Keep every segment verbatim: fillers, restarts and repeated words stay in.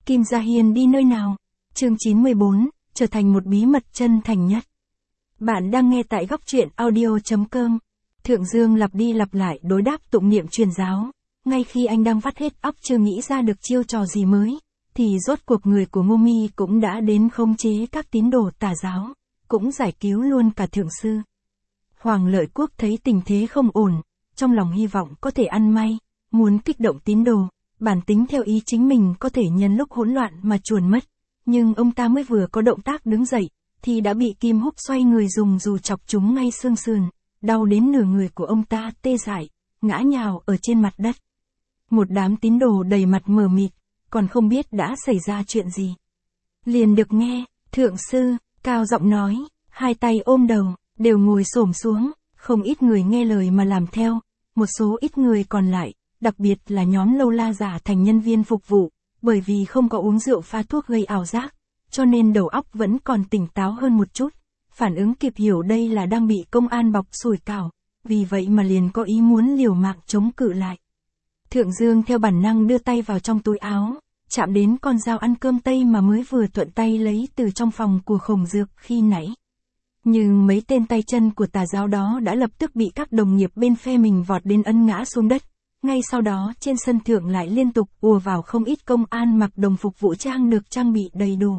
Kim Gia Hiên đi nơi nào? Chương chín mươi bốn, trở thành một bí mật chân thành nhất. Bạn đang nghe tại góc truyện audio chấm com. Thượng Dương lặp đi lặp lại đối đáp tụng niệm truyền giáo. Ngay khi anh đang vắt hết óc chưa nghĩ ra được chiêu trò gì mới, thì rốt cuộc người của Ngô Mi cũng đã đến khống chế các tín đồ tà giáo, cũng giải cứu luôn cả thượng sư. Hoàng Lợi Quốc thấy tình thế không ổn, trong lòng hy vọng có thể ăn may, muốn kích động tín đồ, bản tính theo ý chính mình có thể nhân lúc hỗn loạn mà chuồn mất. Nhưng ông ta mới vừa có động tác đứng dậy, thì đã bị Kim Húc xoay người dùng dù chọc trúng ngay xương sườn, đau đến nửa người của ông ta tê dại, ngã nhào ở trên mặt đất. Một đám tín đồ đầy mặt mờ mịt, còn không biết đã xảy ra chuyện gì. Liền được nghe, thượng sư, cao giọng nói, hai tay ôm đầu, đều ngồi xổm xuống, không ít người nghe lời mà làm theo, một số ít người còn lại, đặc biệt là nhóm lâu la giả thành nhân viên phục vụ, bởi vì không có uống rượu pha thuốc gây ảo giác, cho nên đầu óc vẫn còn tỉnh táo hơn một chút, phản ứng kịp hiểu đây là đang bị công an bọc sủi cảo, vì vậy mà liền có ý muốn liều mạng chống cự lại. Thượng Dương theo bản năng đưa tay vào trong túi áo, chạm đến con dao ăn cơm tây mà mới vừa thuận tay lấy từ trong phòng của Khổng Dược khi nãy. Nhưng mấy tên tay chân của tà giáo đó đã lập tức bị các đồng nghiệp bên phe mình vọt đến ấn ngã xuống đất. Ngay sau đó trên sân thượng lại liên tục ùa vào không ít công an mặc đồng phục vũ trang được trang bị đầy đủ.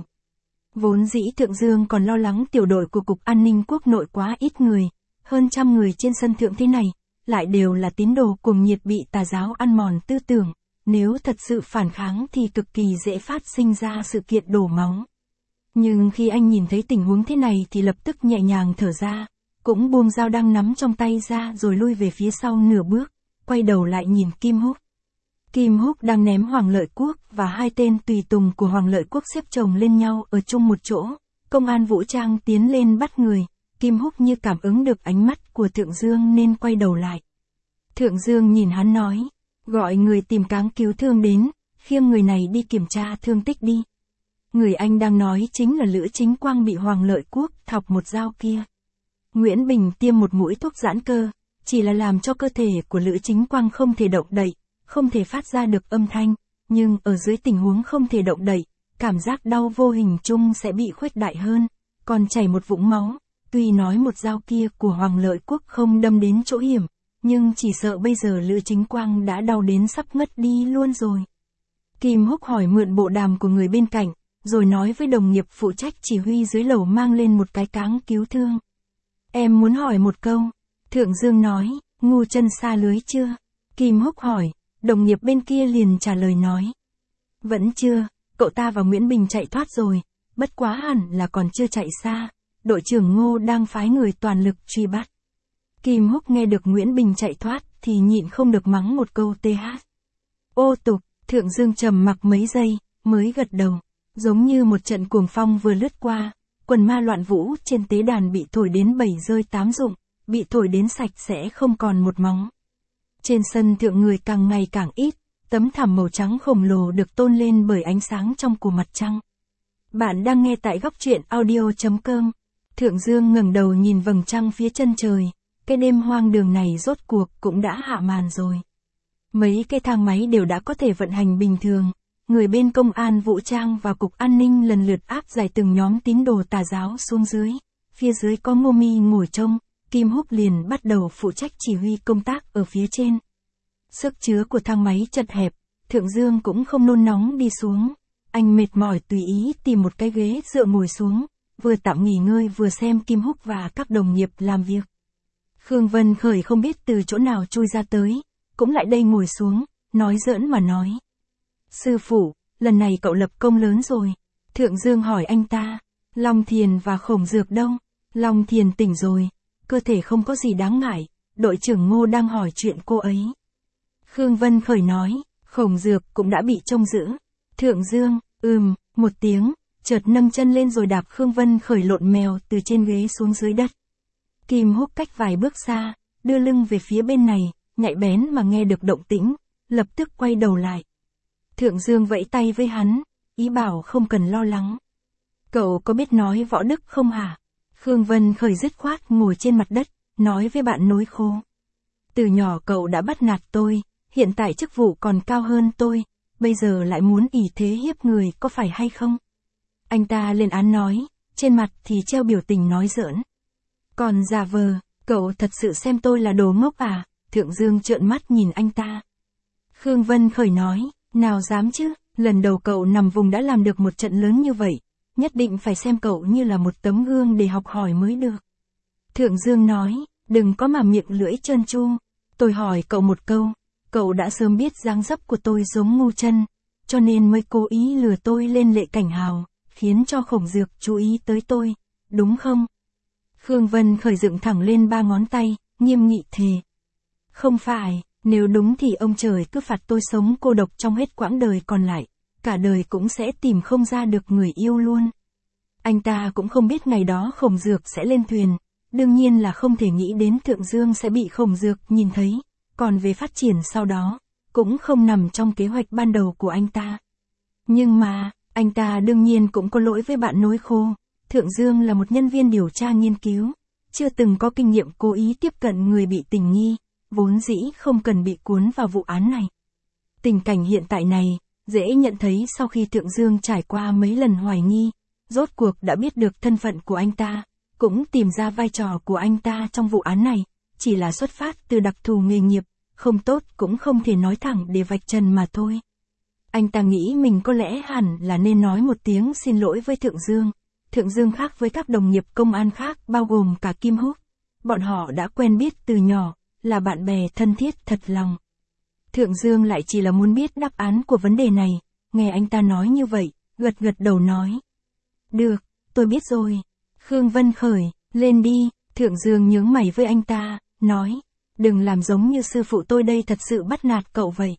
Vốn dĩ Thượng Dương còn lo lắng tiểu đội của Cục An ninh Quốc nội quá ít người, hơn trăm người trên sân thượng thế này, lại đều là tín đồ cuồng nhiệt bị tà giáo ăn mòn tư tưởng, nếu thật sự phản kháng thì cực kỳ dễ phát sinh ra sự kiện đổ máu. Nhưng khi anh nhìn thấy tình huống thế này thì lập tức nhẹ nhàng thở ra, cũng buông dao đang nắm trong tay ra rồi lui về phía sau nửa bước, quay đầu lại nhìn Kim Húc. Kim Húc đang ném Hoàng Lợi Quốc và hai tên tùy tùng của Hoàng Lợi Quốc xếp chồng lên nhau ở chung một chỗ, công an vũ trang tiến lên bắt người, Kim Húc như cảm ứng được ánh mắt của Thượng Dương nên quay đầu lại. Thượng Dương nhìn hắn nói, gọi người tìm cáng cứu thương đến, khiêng người này đi kiểm tra thương tích đi. Người anh đang nói chính là Lữ Chính Quang bị Hoàng Lợi Quốc thọc một dao kia. Nguyễn Bình tiêm một mũi thuốc giãn cơ, chỉ là làm cho cơ thể của Lữ Chính Quang không thể động đậy, không thể phát ra được âm thanh, nhưng ở dưới tình huống không thể động đậy, cảm giác đau vô hình chung sẽ bị khuếch đại hơn, còn chảy một vũng máu. Tuy nói một dao kia của Hoàng Lợi Quốc không đâm đến chỗ hiểm, nhưng chỉ sợ bây giờ Lữ Chính Quang đã đau đến sắp ngất đi luôn rồi. Kim Húc hỏi mượn bộ đàm của người bên cạnh, rồi nói với đồng nghiệp phụ trách chỉ huy dưới lầu mang lên một cái cáng cứu thương. Em muốn hỏi một câu. Thượng Dương nói, ngu chân xa lưới chưa? Kim Húc hỏi, đồng nghiệp bên kia liền trả lời nói. Vẫn chưa, cậu ta và Nguyễn Bình chạy thoát rồi, bất quá hẳn là còn chưa chạy xa, đội trưởng Ngô đang phái người toàn lực truy bắt. Kim Húc nghe được Nguyễn Bình chạy thoát thì nhịn không được mắng một câu th. Ô tục, Thượng Dương trầm mặc mấy giây, mới gật đầu, giống như một trận cuồng phong vừa lướt qua, quần ma loạn vũ trên tế đàn bị thổi đến bảy rơi tám rụng, bị thổi đến sạch sẽ không còn một móng. Trên sân thượng người càng ngày càng ít, tấm thảm màu trắng khổng lồ được tôn lên bởi ánh sáng trong của mặt trăng. Bạn đang nghe tại góc truyện audio chấm com. Thượng Dương ngẩng đầu nhìn vầng trăng phía chân trời, cái đêm hoang đường này rốt cuộc cũng đã hạ màn rồi. Mấy cái thang máy đều đã có thể vận hành bình thường, người bên công an vũ trang và Cục An ninh lần lượt áp giải từng nhóm tín đồ tà giáo xuống dưới, phía dưới có Ngô Mi ngồi trông, Kim Húc liền bắt đầu phụ trách chỉ huy công tác ở phía trên. Sức chứa của thang máy chật hẹp, Thượng Dương cũng không nôn nóng đi xuống, anh mệt mỏi tùy ý tìm một cái ghế dựa ngồi xuống, vừa tạm nghỉ ngơi vừa xem Kim Húc và các đồng nghiệp làm việc. Khương Vân Khởi không biết từ chỗ nào chui ra tới, cũng lại đây ngồi xuống, nói giỡn mà nói. Sư phụ, lần này cậu lập công lớn rồi. Thượng Dương hỏi anh ta, Long Thiền và Khổng Dược đâu? Long Thiền tỉnh rồi, cơ thể không có gì đáng ngại, đội trưởng Ngô đang hỏi chuyện cô ấy. Khương Vân Khởi nói, Khổng Dược cũng đã bị trông giữ. Thượng Dương, ừm, một tiếng, chợt nâng chân lên rồi đạp Khương Vân Khởi lộn mèo từ trên ghế xuống dưới đất. Kim Húc cách vài bước xa, đưa lưng về phía bên này, nhạy bén mà nghe được động tĩnh, lập tức quay đầu lại. Thượng Dương vẫy tay với hắn, ý bảo không cần lo lắng. Cậu có biết nói võ đức không hả? Khương Vân Khởi dứt khoát ngồi trên mặt đất, nói với bạn nối khô. Từ nhỏ cậu đã bắt nạt tôi, hiện tại chức vụ còn cao hơn tôi, bây giờ lại muốn ỷ thế hiếp người có phải hay không? Anh ta lên án nói, trên mặt thì treo biểu tình nói giỡn. Còn giả vờ, cậu thật sự xem tôi là đồ ngốc à? Thượng Dương trợn mắt nhìn anh ta. Khương Vân Khởi nói, nào dám chứ, lần đầu cậu nằm vùng đã làm được một trận lớn như vậy, nhất định phải xem cậu như là một tấm gương để học hỏi mới được. Thượng Dương nói, đừng có mà miệng lưỡi trơn tru, tôi hỏi cậu một câu, cậu đã sớm biết dáng dấp của tôi giống ngu chân, cho nên mới cố ý lừa tôi lên Lệ Cảnh Hào, khiến cho Khổng Dược chú ý tới tôi, đúng không? Khương Vân Khởi dựng thẳng lên ba ngón tay, nghiêm nghị thề. Không phải, nếu đúng thì ông trời cứ phạt tôi sống cô độc trong hết quãng đời còn lại, cả đời cũng sẽ tìm không ra được người yêu luôn. Anh ta cũng không biết ngày đó Khổng Dược sẽ lên thuyền, đương nhiên là không thể nghĩ đến Thượng Dương sẽ bị Khổng Dược nhìn thấy, còn về phát triển sau đó, cũng không nằm trong kế hoạch ban đầu của anh ta. Nhưng mà, anh ta đương nhiên cũng có lỗi với bạn nối khô, Thượng Dương là một nhân viên điều tra nghiên cứu, chưa từng có kinh nghiệm cố ý tiếp cận người bị tình nghi, vốn dĩ không cần bị cuốn vào vụ án này. Tình cảnh hiện tại này, dễ nhận thấy sau khi Thượng Dương trải qua mấy lần hoài nghi, rốt cuộc đã biết được thân phận của anh ta, cũng tìm ra vai trò của anh ta trong vụ án này, chỉ là xuất phát từ đặc thù nghề nghiệp, không tốt cũng không thể nói thẳng để vạch trần mà thôi. Anh ta nghĩ mình có lẽ hẳn là nên nói một tiếng xin lỗi với Thượng Dương. Thượng Dương khác với các đồng nghiệp công an khác bao gồm cả Kim Húc. Bọn họ đã quen biết từ nhỏ, là bạn bè thân thiết thật lòng. Thượng Dương lại chỉ là muốn biết đáp án của vấn đề này, nghe anh ta nói như vậy, gật gật đầu nói. Được, tôi biết rồi. Khương Vân Khởi, lên đi, Thượng Dương nhướng mày với anh ta, nói. Đừng làm giống như sư phụ tôi đây thật sự bắt nạt cậu vậy.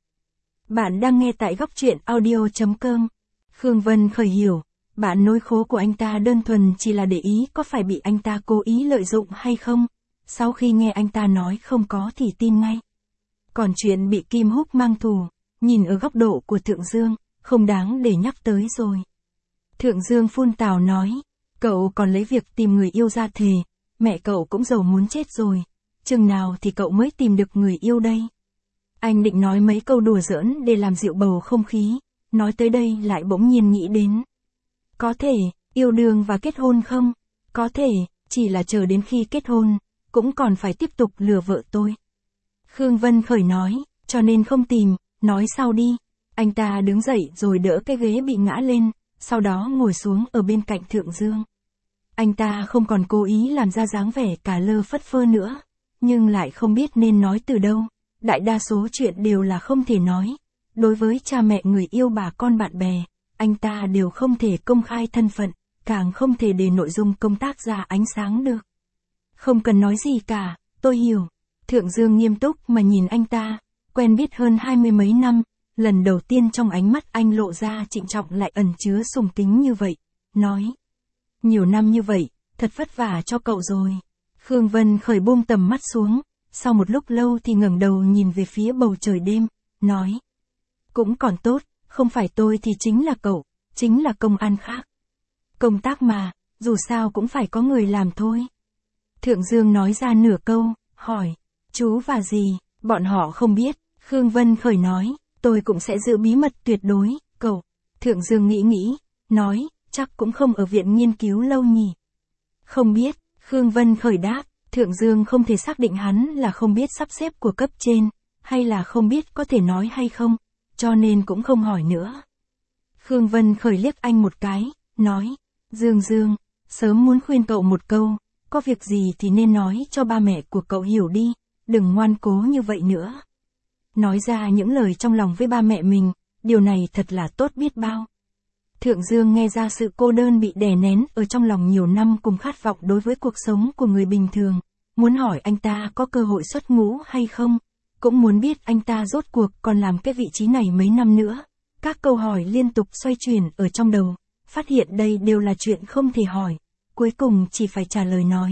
Bạn đang nghe tại góc truyện audio.com. Khương Vân Khởi hiểu, bạn nối khố của anh ta đơn thuần chỉ là để ý có phải bị anh ta cố ý lợi dụng hay không. Sau khi nghe anh ta nói không có thì tin ngay. Còn chuyện bị Kim Húc mang thù, nhìn ở góc độ của Thượng Dương, không đáng để nhắc tới rồi. Thượng Dương phun tào nói, cậu còn lấy việc tìm người yêu ra thề, mẹ cậu cũng giàu muốn chết rồi. Chừng nào thì cậu mới tìm được người yêu đây? Anh định nói mấy câu đùa giỡn để làm dịu bầu không khí, nói tới đây lại bỗng nhiên nghĩ đến. Có thể, yêu đương và kết hôn không? Có thể, chỉ là chờ đến khi kết hôn, cũng còn phải tiếp tục lừa vợ tôi. Khương Vân Khởi nói, cho nên không tìm, nói sau đi. Anh ta đứng dậy rồi đỡ cái ghế bị ngã lên, sau đó ngồi xuống ở bên cạnh Thượng Dương. Anh ta không còn cố ý làm ra dáng vẻ cả lơ phất phơ nữa, nhưng lại không biết nên nói từ đâu. Đại đa số chuyện đều là không thể nói. Đối với cha mẹ người yêu bà con bạn bè, anh ta đều không thể công khai thân phận, càng không thể để nội dung công tác ra ánh sáng được. Không cần nói gì cả, tôi hiểu. Thượng Dương nghiêm túc mà nhìn anh ta, quen biết hơn hai mươi mấy năm, lần đầu tiên trong ánh mắt anh lộ ra trịnh trọng lại ẩn chứa sùng kính như vậy, nói. Nhiều năm như vậy, thật vất vả cho cậu rồi. Khương Vân Khởi buông tầm mắt xuống, sau một lúc lâu thì ngẩng đầu nhìn về phía bầu trời đêm, nói. Cũng còn tốt, không phải tôi thì chính là cậu, chính là công an khác. Công tác mà, dù sao cũng phải có người làm thôi. Thượng Dương nói ra nửa câu, hỏi, chú và gì, bọn họ không biết. Khương Vân Khởi nói, tôi cũng sẽ giữ bí mật tuyệt đối, cậu. Thượng Dương nghĩ nghĩ, nói, chắc cũng không ở viện nghiên cứu lâu nhỉ. Không biết, Khương Vân Khởi đáp, Thượng Dương không thể xác định hắn là không biết sắp xếp của cấp trên, hay là không biết có thể nói hay không, cho nên cũng không hỏi nữa. Khương Vân Khởi liếc anh một cái, nói, Dương Dương, sớm muốn khuyên cậu một câu, có việc gì thì nên nói cho ba mẹ của cậu hiểu đi, đừng ngoan cố như vậy nữa. Nói ra những lời trong lòng với ba mẹ mình, điều này thật là tốt biết bao. Thượng Dương nghe ra sự cô đơn bị đè nén ở trong lòng nhiều năm cùng khát vọng đối với cuộc sống của người bình thường, muốn hỏi anh ta có cơ hội xuất ngũ hay không, cũng muốn biết anh ta rốt cuộc còn làm cái vị trí này mấy năm nữa. Các câu hỏi liên tục xoay chuyển ở trong đầu, phát hiện đây đều là chuyện không thể hỏi, cuối cùng chỉ phải trả lời nói.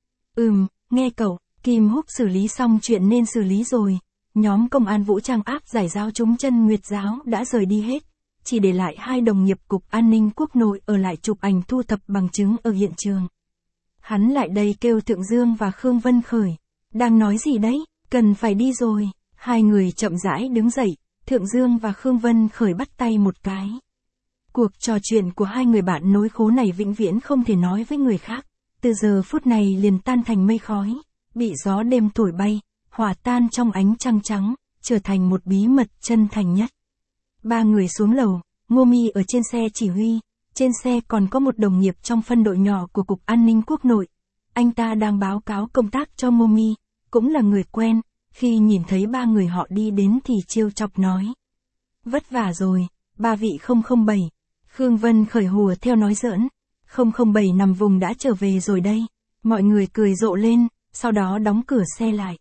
Ừm, nghe cậu, Kim Húc xử lý xong chuyện nên xử lý rồi, nhóm công an vũ trang áp giải giáo chúng chân Nguyệt giáo đã rời đi hết. Chỉ để lại hai đồng nghiệp cục an ninh quốc nội ở lại chụp ảnh thu thập bằng chứng ở hiện trường. Hắn lại đây kêu Thượng Dương và Khương Vân Khởi. Đang nói gì đấy, cần phải đi rồi. Hai người chậm rãi đứng dậy, Thượng Thượng Dương và Khương Vân Khởi bắt tay một cái. Cuộc trò chuyện của hai người bạn nối khố này vĩnh viễn không thể nói với người khác, từ giờ phút này liền tan thành mây khói, bị gió đêm thổi bay, hòa tan trong ánh trăng trắng, trở thành một bí mật chân thành nhất. Ba người xuống lầu, Ngô Mi ở trên xe chỉ huy, trên xe còn có một đồng nghiệp trong phân đội nhỏ của Cục An ninh Quốc nội. Anh ta đang báo cáo công tác cho Ngô Mi, cũng là người quen, khi nhìn thấy ba người họ đi đến thì trêu chọc nói. Vất vả rồi, ba vị không không bảy. Khương Vân Khởi hùa theo nói giỡn. không không bảy nằm vùng đã trở về rồi đây. Mọi người cười rộ lên, sau đó đóng cửa xe lại.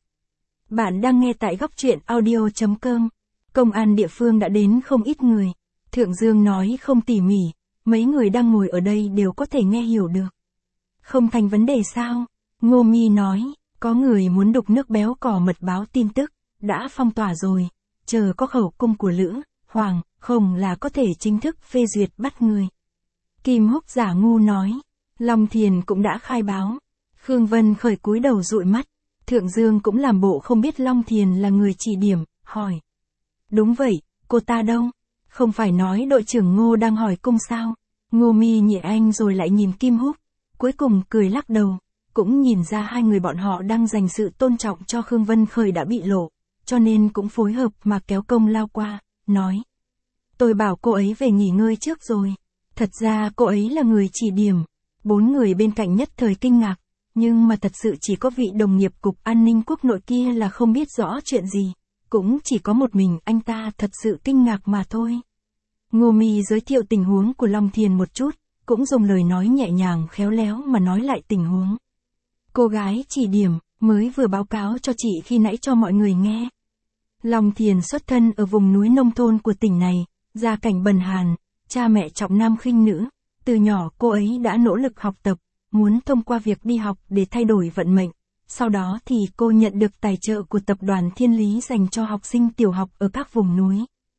Bạn đang nghe tại góc truyện audio chấm com. Công an địa phương đã đến không ít người. Thượng Dương nói không tỉ mỉ, mấy người đang ngồi ở đây đều có thể nghe hiểu được. Không thành vấn đề sao? Ngô Mi nói, có người muốn đục nước béo cò mật báo tin tức, đã phong tỏa rồi, chờ có khẩu cung của Lữ, Hoàng, Khổng là có thể chính thức phê duyệt bắt người. Kim Húc giả ngu nói, Long Thiền cũng đã khai báo. Khương Vân Khởi cúi đầu dụi mắt, Thượng Dương cũng làm bộ không biết Long Thiền là người chỉ điểm, hỏi. Đúng vậy, cô ta đâu? Không phải nói đội trưởng Ngô đang hỏi cung sao? Ngô Mi nhẹ anh rồi lại nhìn Kim Húc, cuối cùng cười lắc đầu, cũng nhìn ra hai người bọn họ đang dành sự tôn trọng cho Khương Vân Khởi đã bị lộ, cho nên cũng phối hợp mà kéo công lao qua, nói. Tôi bảo cô ấy về nghỉ ngơi trước rồi. Thật ra cô ấy là người chỉ điểm. Bốn người bên cạnh nhất thời kinh ngạc, nhưng mà thật sự chỉ có vị đồng nghiệp Cục An ninh Quốc nội kia là không biết rõ chuyện gì. Cũng chỉ có một mình anh ta thật sự kinh ngạc mà thôi. Ngô Mi giới thiệu tình huống của Long Thiền một chút, cũng dùng lời nói nhẹ nhàng khéo léo mà nói lại tình huống. Cô gái chỉ điểm, mới vừa báo cáo cho chị khi nãy cho mọi người nghe. Long Thiền xuất thân ở vùng núi nông thôn của tỉnh này, gia cảnh bần hàn, cha mẹ trọng nam khinh nữ. Từ nhỏ cô ấy đã nỗ lực học tập, muốn thông qua việc đi học để thay đổi vận mệnh. Sau đó thì cô nhận được tài trợ của tập đoàn Thiên Lý dành cho học sinh tiểu học ở các vùng núi.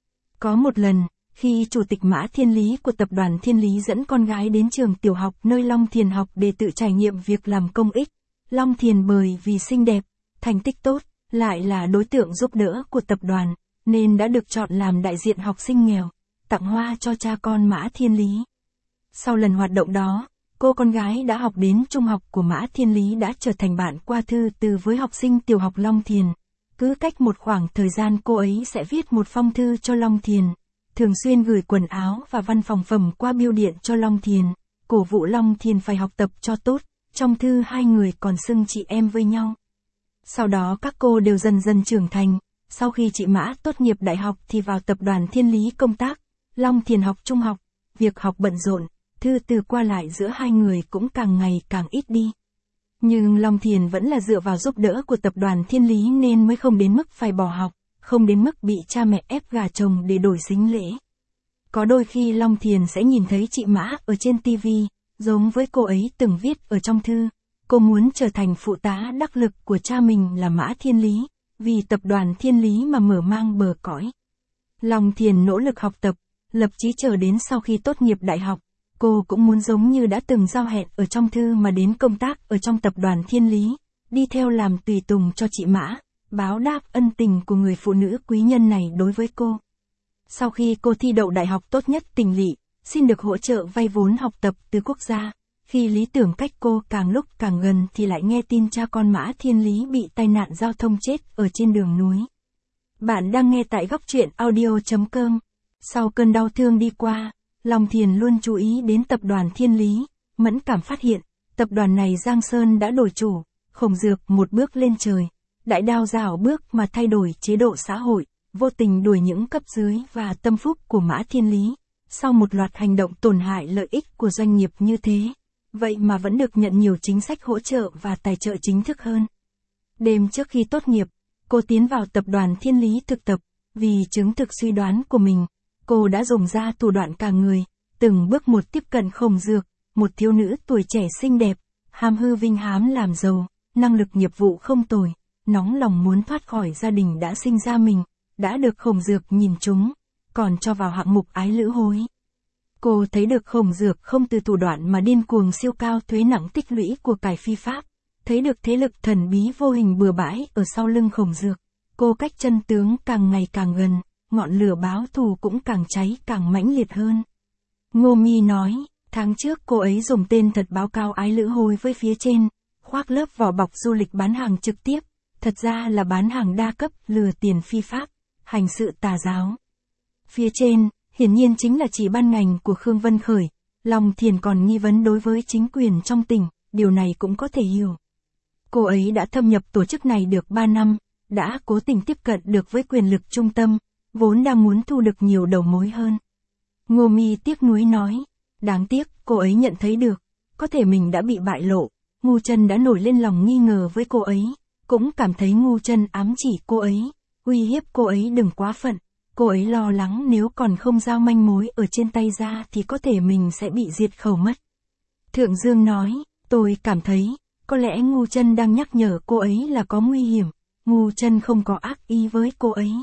Có một lần, khi Chủ tịch Mã Thiên Lý của tập đoàn Thiên Lý dẫn con gái đến trường tiểu học nơi Long Thiền học để tự trải nghiệm việc làm công ích, Long Thiền bởi vì xinh đẹp, thành tích tốt, lại là đối tượng giúp đỡ của tập đoàn, nên đã được chọn làm đại diện học sinh nghèo, tặng hoa cho cha con Mã Thiên Lý. Sau lần hoạt động đó, cô con gái đã học đến trung học của Mã Thiên Lý đã trở thành bạn qua thư từ với học sinh tiểu học Long Thiền. Cứ cách một khoảng thời gian cô ấy sẽ viết một phong thư cho Long Thiền, thường xuyên gửi quần áo và văn phòng phẩm qua bưu điện cho Long Thiền, cổ vũ Long Thiền phải học tập cho tốt, trong thư hai người còn xưng chị em với nhau. Sau đó các cô đều dần dần trưởng thành, sau khi chị Mã tốt nghiệp đại học thì vào tập đoàn Thiên Lý công tác, Long Thiền học trung học, việc học bận rộn, thư từ qua lại giữa hai người cũng càng ngày càng ít đi. Nhưng Long Thiền vẫn là dựa vào giúp đỡ của tập đoàn Thiên Lý nên mới không đến mức phải bỏ học, không đến mức bị cha mẹ ép gả chồng để đổi sính lễ. Có đôi khi Long Thiền sẽ nhìn thấy chị Mã ở trên ti vi, giống với cô ấy từng viết ở trong thư, cô muốn trở thành phụ tá đắc lực của cha mình là Mã Thiên Lý, vì tập đoàn Thiên Lý mà mở mang bờ cõi. Long Thiền nỗ lực học tập, lập chí chờ đến sau khi tốt nghiệp đại học, cô cũng muốn giống như đã từng giao hẹn ở trong thư mà đến công tác ở trong tập đoàn Thiên Lý, đi theo làm tùy tùng cho chị Mã, báo đáp ân tình của người phụ nữ quý nhân này đối với cô. Sau khi cô thi đậu đại học tốt nhất tỉnh lỵ, xin được hỗ trợ vay vốn học tập từ quốc gia, khi lý tưởng cách cô càng lúc càng gần thì lại nghe tin cha con Mã Thiên Lý bị tai nạn giao thông chết ở trên đường núi. Bạn đang nghe tại góc truyện audio chấm com. Sau cơn đau thương đi qua, Long Thiền luôn chú ý đến tập đoàn Thiên Lý, mẫn cảm phát hiện, tập đoàn này Giang Sơn đã đổi chủ, Khổng Dược một bước lên trời, đại đao rảo bước mà thay đổi chế độ xã hội, vô tình đuổi những cấp dưới và tâm phúc của Mã Thiên Lý. Sau một loạt hành động tổn hại lợi ích của doanh nghiệp như thế, vậy mà vẫn được nhận nhiều chính sách hỗ trợ và tài trợ chính thức hơn. Đêm trước khi tốt nghiệp, cô tiến vào tập đoàn Thiên Lý thực tập, vì chứng thực suy đoán của mình, cô đã dùng ra thủ đoạn cả người, từng bước một tiếp cận Khổng Dược, một thiếu nữ tuổi trẻ xinh đẹp, ham hư vinh hám làm giàu, năng lực nghiệp vụ không tồi, nóng lòng muốn thoát khỏi gia đình đã sinh ra mình, đã được Khổng Dược nhìn trúng, còn cho vào hạng mục ái lữ hối. Cô thấy được Khổng Dược không từ thủ đoạn mà điên cuồng siêu cao thuế nặng tích lũy của cải phi pháp, thấy được thế lực thần bí vô hình bừa bãi ở sau lưng Khổng Dược. Cô cách chân tướng càng ngày càng gần, ngọn lửa báo thù cũng càng cháy càng mãnh liệt hơn. Ngô Mi nói, tháng trước cô ấy dùng tên thật báo cáo ái lữ hối với phía trên, khoác lớp vỏ bọc du lịch bán hàng trực tiếp, thật ra là bán hàng đa cấp, lừa tiền phi pháp, hành sự tà giáo. Phía trên, hiển nhiên chính là chỉ ban ngành của Khương Vân Khởi, Long Thiền còn nghi vấn đối với chính quyền trong tỉnh, điều này cũng có thể hiểu. Cô ấy đã thâm nhập tổ chức này được ba năm, đã cố tình tiếp cận được với quyền lực trung tâm, vốn đang muốn thu được nhiều đầu mối hơn. Ngô Mi tiếc nuối nói, đáng tiếc cô ấy nhận thấy được, có thể mình đã bị bại lộ, Ngu Chân đã nổi lên lòng nghi ngờ với cô ấy, cũng cảm thấy Ngu Chân ám chỉ cô ấy, uy hiếp cô ấy đừng quá phận, cô ấy lo lắng nếu còn không giao manh mối ở trên tay ra thì có thể mình sẽ bị diệt khẩu mất. Thượng Dương nói, tôi cảm thấy, có lẽ Ngu Chân đang nhắc nhở cô ấy là có nguy hiểm, Ngu Chân không có ác ý với cô ấy.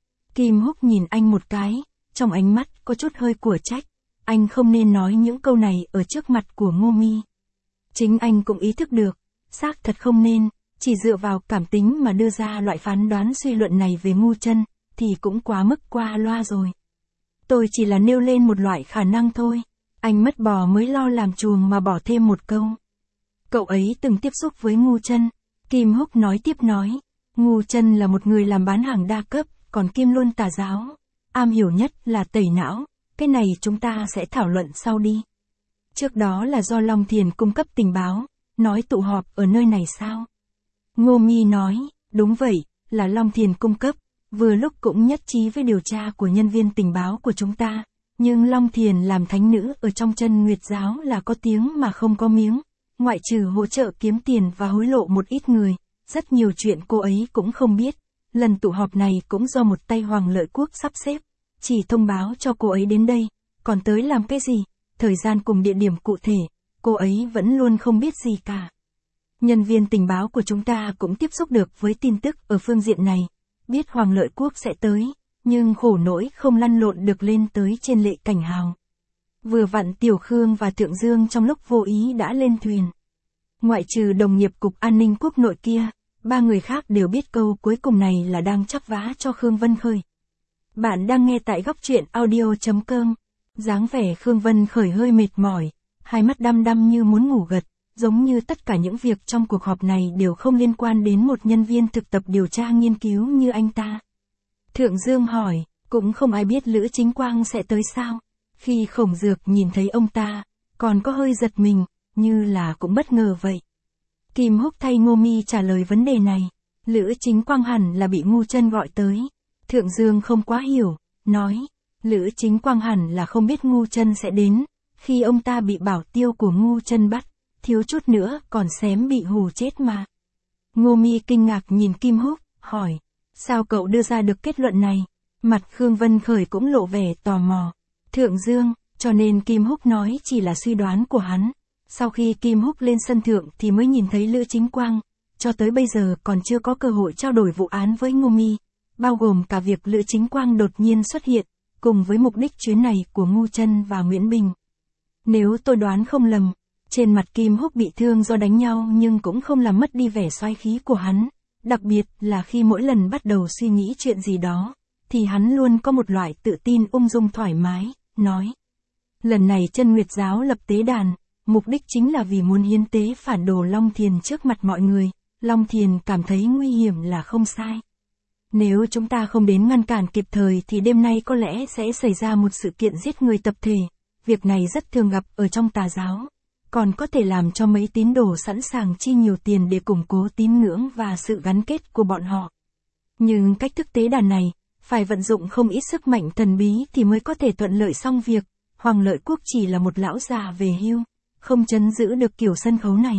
Kim Húc nhìn anh một cái, trong ánh mắt có chút hơi của trách, anh không nên nói những câu này ở trước mặt của Ngô Mi. Chính anh cũng ý thức được, xác thật không nên, chỉ dựa vào cảm tính mà đưa ra loại phán đoán suy luận này về Ngu Chân, thì cũng quá mức qua loa rồi. Tôi chỉ là nêu lên một loại khả năng thôi, anh mất bò mới lo làm chuồng mà bỏ thêm một câu. Cậu ấy từng tiếp xúc với Ngu Chân, Kim Húc nói tiếp nói, Ngu Chân là một người làm bán hàng đa cấp, còn Kim luôn tà giáo, am hiểu nhất là tẩy não, cái này chúng ta sẽ thảo luận sau đi. Trước đó là do Long Thiền cung cấp tình báo, nói tụ họp ở nơi này sao? Ngô Mi nói, đúng vậy, là Long Thiền cung cấp, vừa lúc cũng nhất trí với điều tra của nhân viên tình báo của chúng ta, nhưng Long Thiền làm thánh nữ ở trong chân Nguyệt giáo là có tiếng mà không có miếng, ngoại trừ hỗ trợ kiếm tiền và hối lộ một ít người, rất nhiều chuyện cô ấy cũng không biết. Lần tụ họp này cũng do một tay Hoàng Lợi Quốc sắp xếp, chỉ thông báo cho cô ấy đến đây, còn tới làm cái gì, thời gian cùng địa điểm cụ thể, cô ấy vẫn luôn không biết gì cả. Nhân viên tình báo của chúng ta cũng tiếp xúc được với tin tức ở phương diện này, biết Hoàng Lợi Quốc sẽ tới, nhưng khổ nỗi không lăn lộn được lên tới trên Lệ Cảnh Hào. Vừa vặn Tiểu Khương và Thượng Dương trong lúc vô ý đã lên thuyền. Ngoại trừ đồng nghiệp cục an ninh quốc nội kia, ba người khác đều biết câu cuối cùng này là đang chắp vá cho Khương Vân Khởi. Bạn đang nghe tại góc truyện audio chấm com. Dáng vẻ Khương Vân Khởi hơi mệt mỏi, hai mắt đăm đăm như muốn ngủ gật, giống như tất cả những việc trong cuộc họp này đều không liên quan đến một nhân viên thực tập điều tra nghiên cứu như anh ta. Thượng Dương hỏi, cũng không ai biết Lữ Chính Quang sẽ tới sao? Khi Khổng Dược nhìn thấy ông ta, còn có hơi giật mình, như là cũng bất ngờ vậy. Kim Húc thay Ngô Mi trả lời vấn đề này, Lữ Chính Quang hẳn là bị Ngu Chân gọi tới. Thượng Dương không quá hiểu, nói, Lữ Chính Quang hẳn là không biết Ngu Chân sẽ đến, khi ông ta bị bảo tiêu của Ngu Chân bắt, thiếu chút nữa còn xém bị hù chết mà. Ngô Mi kinh ngạc nhìn Kim Húc, hỏi, sao cậu đưa ra được kết luận này? Mặt Khương Vân Khởi cũng lộ vẻ tò mò. Thượng Dương, cho nên Kim Húc nói chỉ là suy đoán của hắn. Sau khi Kim Húc lên sân thượng thì mới nhìn thấy Lữ Chính Quang, cho tới bây giờ còn chưa có cơ hội trao đổi vụ án với Ngô Mi, bao gồm cả việc Lữ Chính Quang đột nhiên xuất hiện, cùng với mục đích chuyến này của Ngu Chân và Nguyễn Bình. Nếu tôi đoán không lầm, trên mặt Kim Húc bị thương do đánh nhau nhưng cũng không làm mất đi vẻ xoáy khí của hắn, đặc biệt là khi mỗi lần bắt đầu suy nghĩ chuyện gì đó, thì hắn luôn có một loại tự tin ung dung thoải mái, nói. Lần này Chân Nguyệt giáo lập tế đàn, mục đích chính là vì muốn hiến tế phản đồ Long Thiền trước mặt mọi người, Long Thiền cảm thấy nguy hiểm là không sai. Nếu chúng ta không đến ngăn cản kịp thời thì đêm nay có lẽ sẽ xảy ra một sự kiện giết người tập thể, việc này rất thường gặp ở trong tà giáo, còn có thể làm cho mấy tín đồ sẵn sàng chi nhiều tiền để củng cố tín ngưỡng và sự gắn kết của bọn họ. Nhưng cách thức tế đàn này, phải vận dụng không ít sức mạnh thần bí thì mới có thể thuận lợi xong việc, Hoàng Lợi Quốc chỉ là một lão già về hưu, không trấn giữ được kiểu sân khấu này.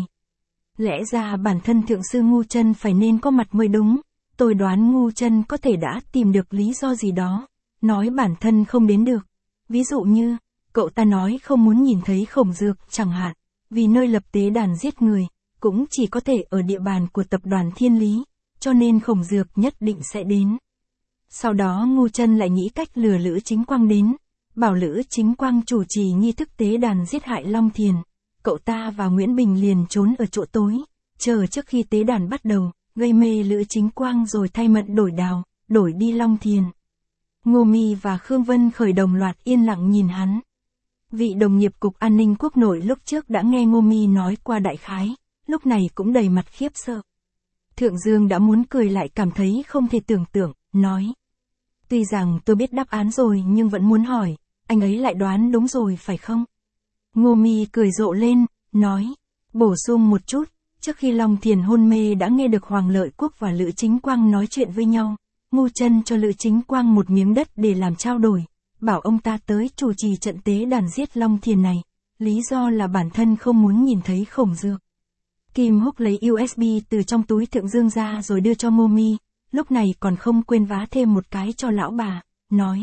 Lẽ ra bản thân thượng sư Ngu Chân phải nên có mặt mới đúng, tôi đoán Ngu Chân có thể đã tìm được lý do gì đó, nói bản thân không đến được. Ví dụ như, cậu ta nói không muốn nhìn thấy Khổng Dược chẳng hạn, vì nơi lập tế đàn giết người, cũng chỉ có thể ở địa bàn của tập đoàn Thiên Lý, cho nên Khổng Dược nhất định sẽ đến. Sau đó Ngu Chân lại nghĩ cách lừa Lữ Chính Quang đến, bảo Lữ Chính Quang chủ trì nghi thức tế đàn giết hại Long Thiền. Cậu ta và Nguyễn Bình liền trốn ở chỗ tối, chờ trước khi tế đàn bắt đầu, gây mê Lữ Chính Quang rồi thay mận đổi đào, đổi đi Long Thiền. Ngô Mi và Khương Vân Khởi đồng loạt yên lặng nhìn hắn. Vị đồng nghiệp Cục An ninh Quốc nội lúc trước đã nghe Ngô Mi nói qua đại khái, lúc này cũng đầy mặt khiếp sợ. Thượng Dương đã muốn cười lại cảm thấy không thể tưởng tượng, nói. Tuy rằng tôi biết đáp án rồi nhưng vẫn muốn hỏi, anh ấy lại đoán đúng rồi phải không? Ngô Mi cười rộ lên, nói. Bổ sung một chút, trước khi Long Thiền hôn mê đã nghe được Hoàng Lợi Quốc và Lữ Chính Quang nói chuyện với nhau. Ngu Chân cho Lữ Chính Quang một miếng đất để làm trao đổi, bảo ông ta tới chủ trì trận tế đàn giết Long Thiền này, lý do là bản thân không muốn nhìn thấy Khổng Dược. Kim Húc lấy u ét bê từ trong túi Thượng Dương ra rồi đưa cho Ngô Mi, lúc này còn không quên vá thêm một cái cho lão bà, nói.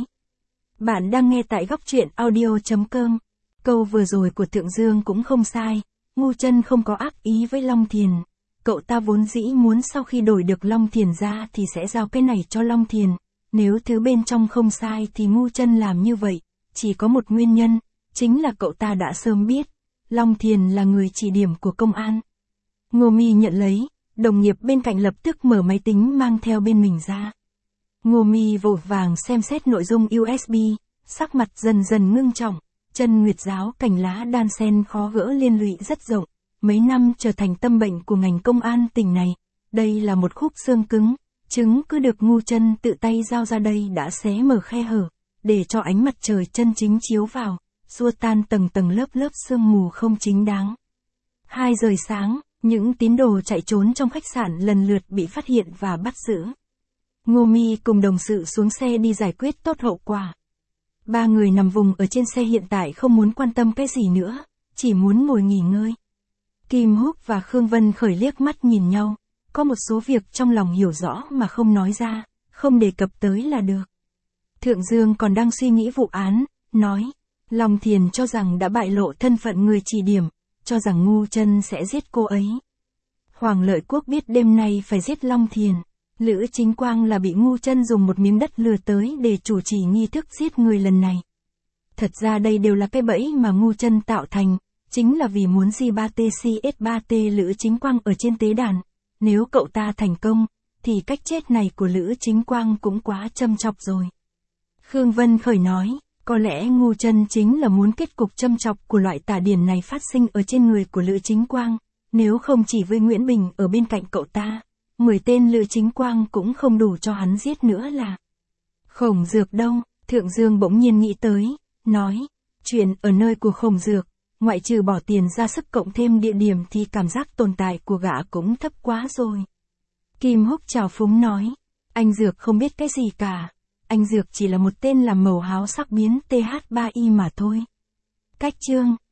Bạn đang nghe tại góc truyện audio chấm com. Câu vừa rồi của Thượng Dương cũng không sai, Ngu Chân không có ác ý với Long Thiền. Cậu ta vốn dĩ muốn sau khi đổi được Long Thiền ra thì sẽ giao cái này cho Long Thiền. Nếu thứ bên trong không sai thì Ngu Chân làm như vậy, chỉ có một nguyên nhân, chính là cậu ta đã sớm biết, Long Thiền là người chỉ điểm của công an. Ngô Mi nhận lấy, đồng nghiệp bên cạnh lập tức mở máy tính mang theo bên mình ra. Ngô Mi vội vàng xem xét nội dung u ét bê, sắc mặt dần dần ngưng trọng, chân nguyệt giáo cành lá đan sen khó gỡ liên lụy rất rộng, mấy năm trở thành tâm bệnh của ngành công an tỉnh này, đây là một khúc xương cứng, chứng cứ được Ngu Chân tự tay giao ra đây đã xé mở khe hở, để cho ánh mặt trời chân chính chiếu vào, xua tan tầng tầng lớp lớp sương mù không chính đáng. Hai giờ sáng, những tín đồ chạy trốn trong khách sạn lần lượt bị phát hiện và bắt giữ. Ngô Mi cùng đồng sự xuống xe đi giải quyết tốt hậu quả. Ba người nằm vùng ở trên xe hiện tại không muốn quan tâm cái gì nữa, chỉ muốn ngồi nghỉ ngơi. Kim Húc và Khương Vân Khởi liếc mắt nhìn nhau, có một số việc trong lòng hiểu rõ mà không nói ra, không đề cập tới là được. Thượng Dương còn đang suy nghĩ vụ án, nói, Long Thiền cho rằng đã bại lộ thân phận người chỉ điểm, cho rằng Ngu Chân sẽ giết cô ấy. Hoàng Lợi Quốc biết đêm nay phải giết Long Thiền, Lữ Chính Quang là bị Ngu Chân dùng một miếng đất lừa tới để chủ trì nghi thức giết người lần này. Thật ra đây đều là cái bẫy mà Ngu Chân tạo thành, chính là vì muốn G ba T C S ba T Lữ Chính Quang ở trên tế đàn. Nếu cậu ta thành công, thì cách chết này của Lữ Chính Quang cũng quá châm chọc rồi. Khương Vân Khởi nói, có lẽ Ngu Chân chính là muốn kết cục châm chọc của loại tà điển này phát sinh ở trên người của Lữ Chính Quang, nếu không chỉ với Nguyễn Bình ở bên cạnh cậu ta, mười tên Lữ Chính Quang cũng không đủ cho hắn giết nữa là. Khổng Dược đâu? Thượng Dương bỗng nhiên nghĩ tới, nói, chuyện ở nơi của Khổng Dược, ngoại trừ bỏ tiền ra sức cộng thêm địa điểm thì cảm giác tồn tại của gã cũng thấp quá rồi. Kim Húc trào phúng nói, anh Dược không biết cái gì cả, anh Dược chỉ là một tên làm màu háo sắc biến T H ba I mà thôi. Cách chương